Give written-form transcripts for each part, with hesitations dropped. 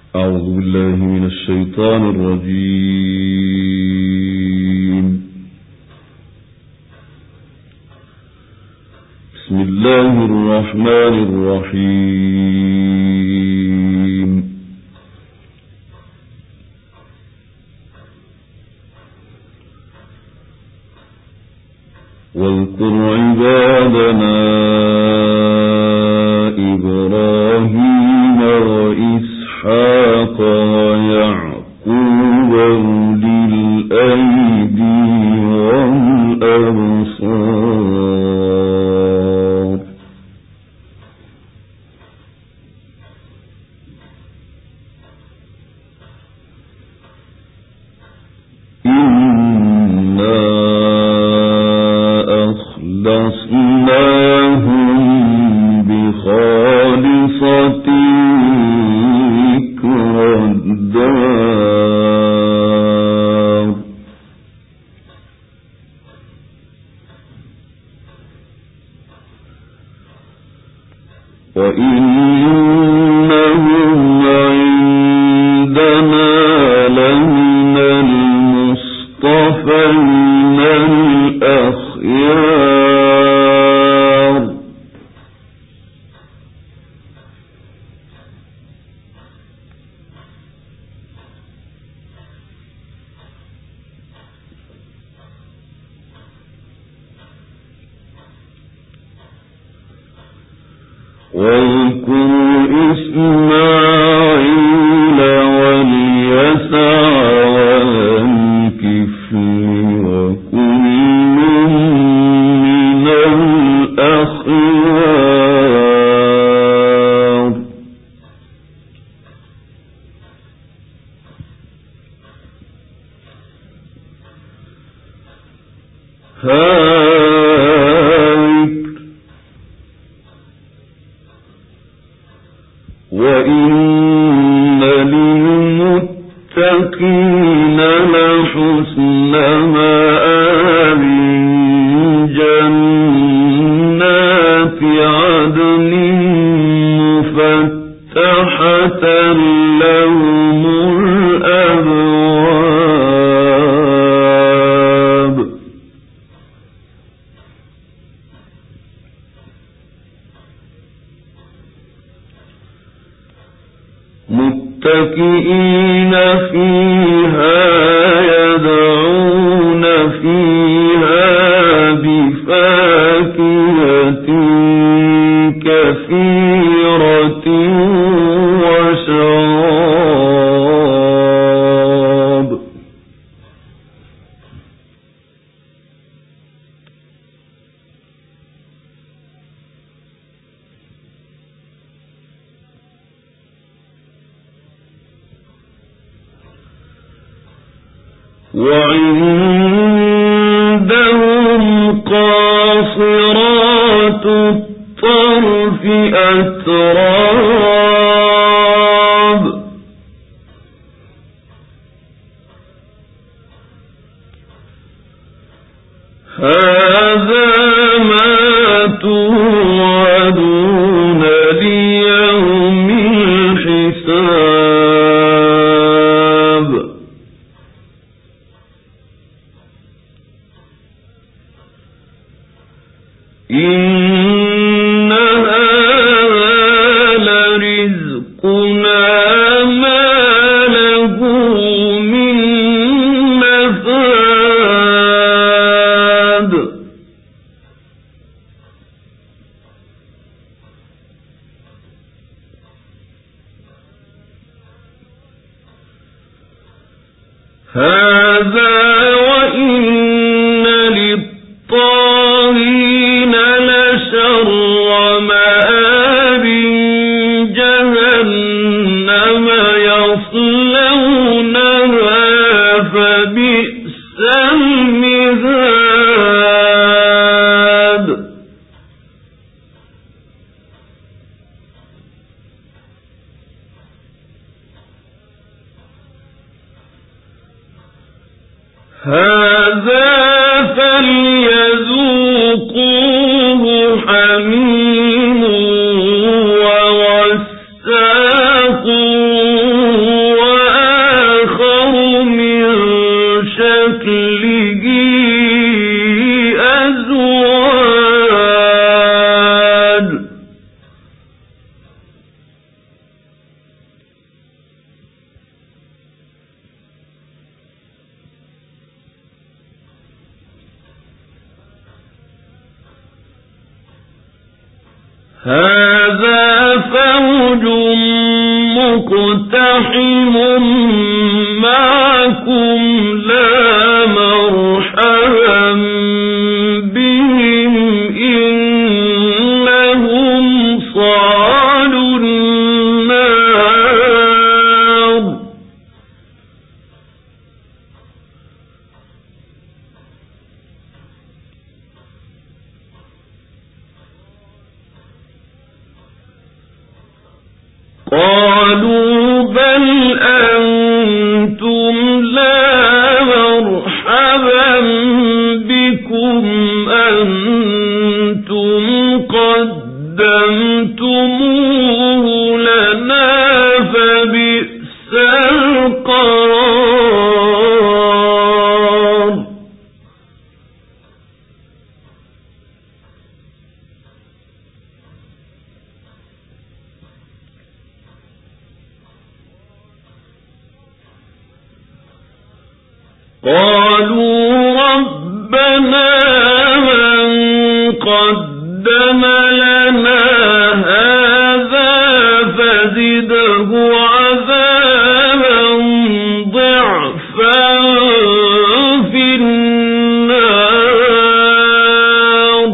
أعوذ بالله من الشيطان الرجيم. بسم الله الرحمن الرحيم. واذكر عبادنا إبراهيم وإسحاق ويعقوب أولي الأيدي والأبصار إنا أخلصناهم بخالصة ذكر الدار وإنهم عندنا لمن المصطفين الأخيار واذكر إسماعيل واليسع والكفل وكل من الأخيار وإن للمتقين لحسن مآب جنات عدن مفتحة لهم الأبواب متكئين فيها يدعون فيها بفاكهة كثيرة وشراب وعندهم قاصرات الطرف أتراب هذا ما توعدون ليوم الحساب إن هذا لرزقنا ما له من نفاد هذا وإن للطاغين لشر مآب جهنم يصلونها فبئس المهاد هذا فليذوقوه حميم وغساق هذا فوج مقتحم معكم لا مرحبا بهم إنهم صالوا النار. قالوا بل أنتم لا مرحبا بكم أنتم قدمتموه لنا فبئس القرار. قالوا ربنا من قدم لنا هذا فزده عذابا ضعفا في النار.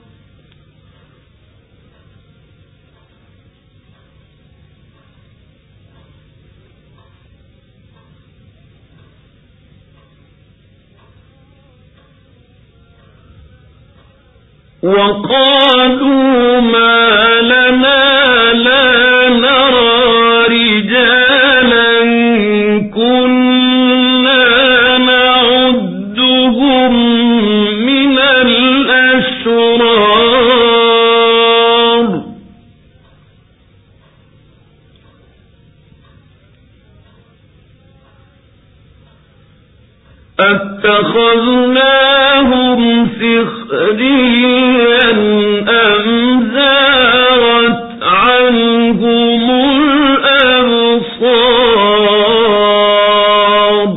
وقالوا ما لنا لا نرى رجالا كنا نعدهم من الأشرار. أتخذناهم سخريا أم زاغت عنهم الأبصار.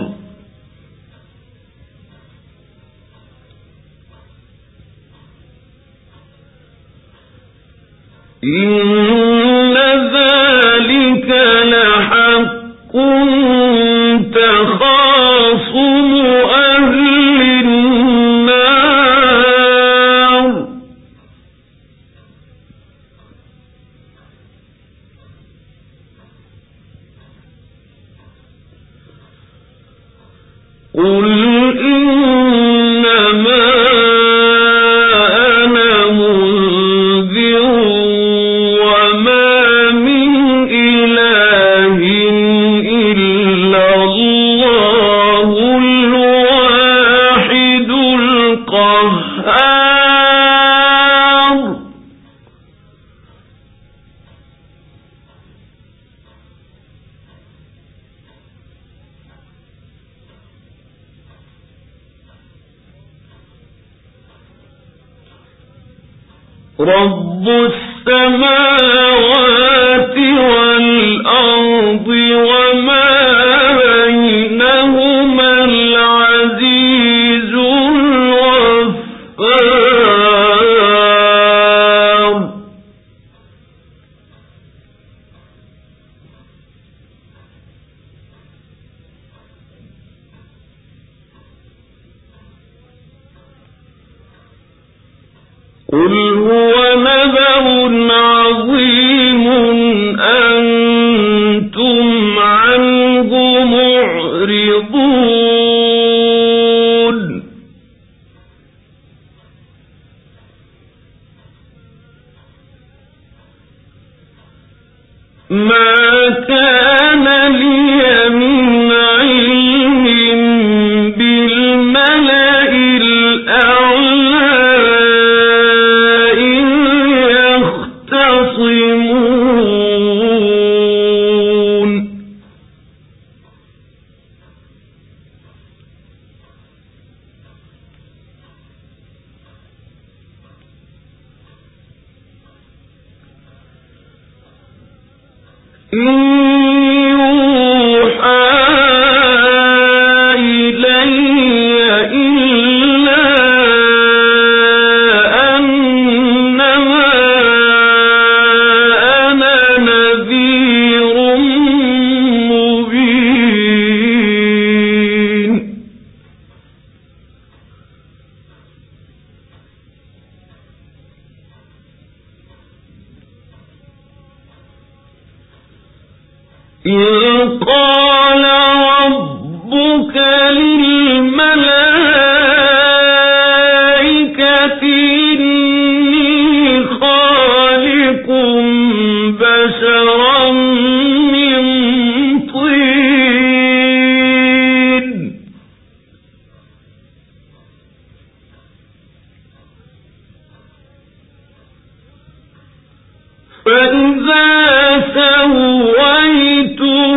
إن ذلك لحق تخاصم أهل النار. قل إنما أنا منذر وما من إله إلا الله الواحد القهار. رب السماوات والأرض وما بينهما العزيز الغفار. قل هو نبأ عظيم أنتم عنه معرضون. ما كان لي من علم بالملأ الأعلى إن يختصمون. إن إذ قال ربك للملائكة إني خالق بشرا من طين فإذا سويته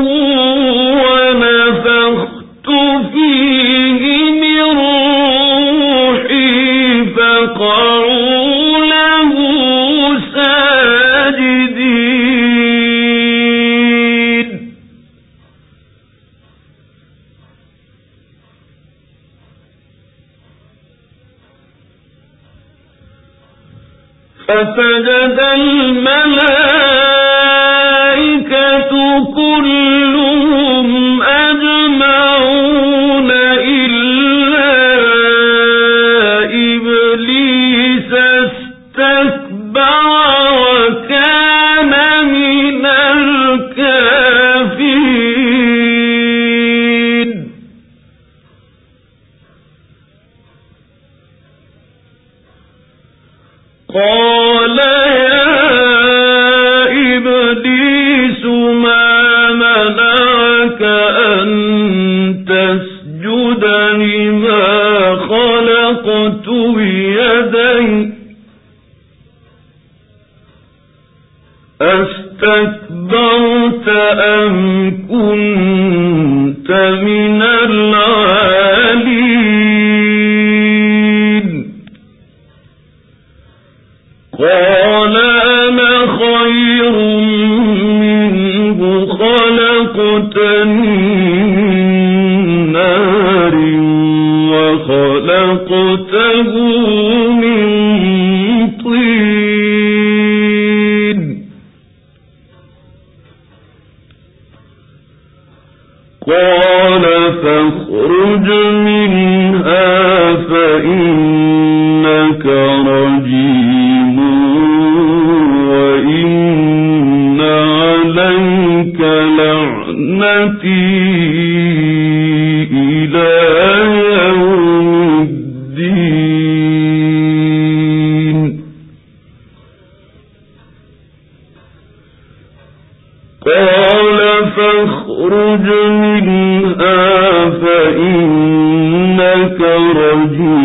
ونفخت فيه من روحي فقعوا له ساجدين فسجد الملائكة كلهم أجمعون إلا إبليس استكبر وكان من الكافرين قال يا إبليس ما منعك أن تسجد لما خلقت بيدي أستكبرت أم كنت من العالين قال أنا خير منه خلقتني من نار وخلقته من طين قال فاخرج منها فإنك رجيم وإن عليك لعنتي إلى يوم الدين قال فاخرج منها فإنك رجيم